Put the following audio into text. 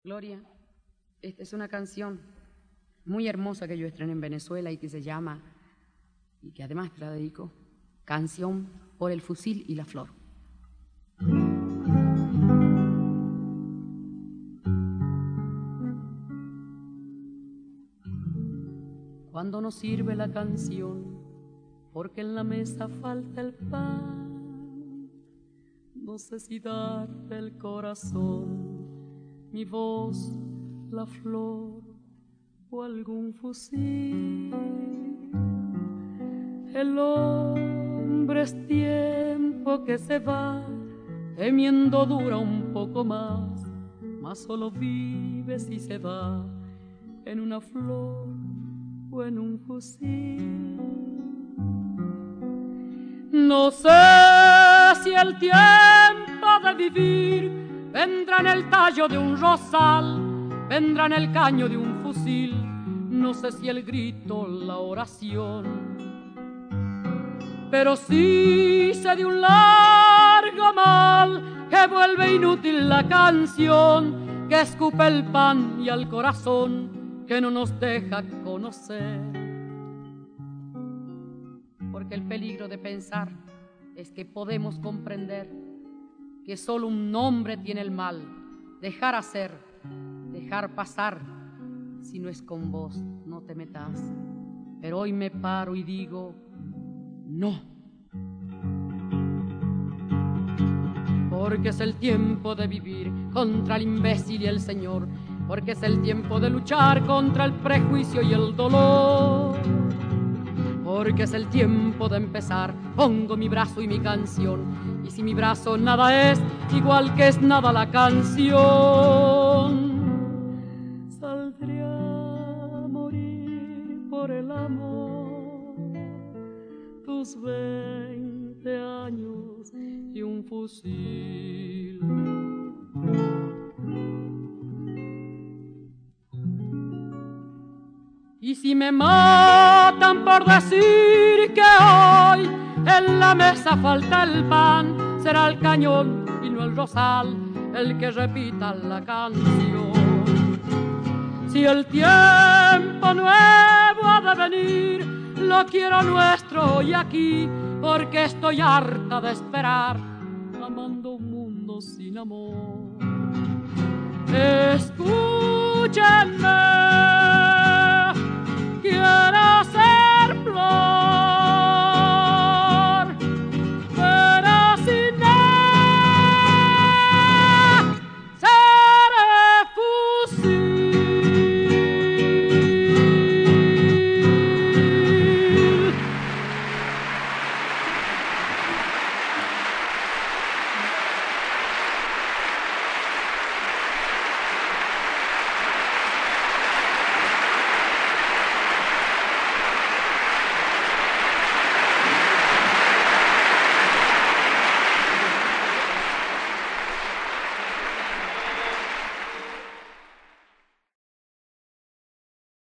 Gloria, esta es una canción muy hermosa que yo estrené en Venezuela y que se llama, y que además te la dedico, Canción por el fusil y la flor. Cuando nos sirve la canción, porque en la mesa falta el pan, no sé si darte el corazón, mi voz, la flor o algún fusil. El hombre es tiempo que se va, temiendo dura un poco más, mas solo vive si se va en una flor o en un fusil. No sé si el tiempo de vivir vendrá en el tallo de un rosal, vendrá en el caño de un fusil, no sé si el grito, la oración, pero sí sé de un largo mal que vuelve inútil la canción, que escupe el pan y al corazón, que no nos deja conocer. Porque el peligro de pensar es que podemos comprender que solo un nombre tiene el mal, dejar hacer, dejar pasar. Si no es con vos, no te metas. Pero hoy me paro y digo, no. Porque es el tiempo de vivir contra el imbécil y el señor, porque es el tiempo de luchar contra el prejuicio y el dolor, porque es el tiempo de empezar. Pongo mi brazo y mi canción, y si mi brazo nada es, igual que es nada la canción. Saldré a morir por el amor, tus 20 años y un fusil. Y si me matan por decir que hoy en la mesa falta el pan, será el cañón y no el rosal el que repita la canción. Si el tiempo nuevo ha de venir, lo quiero nuestro hoy aquí, porque estoy harta de esperar, amando un mundo sin amor.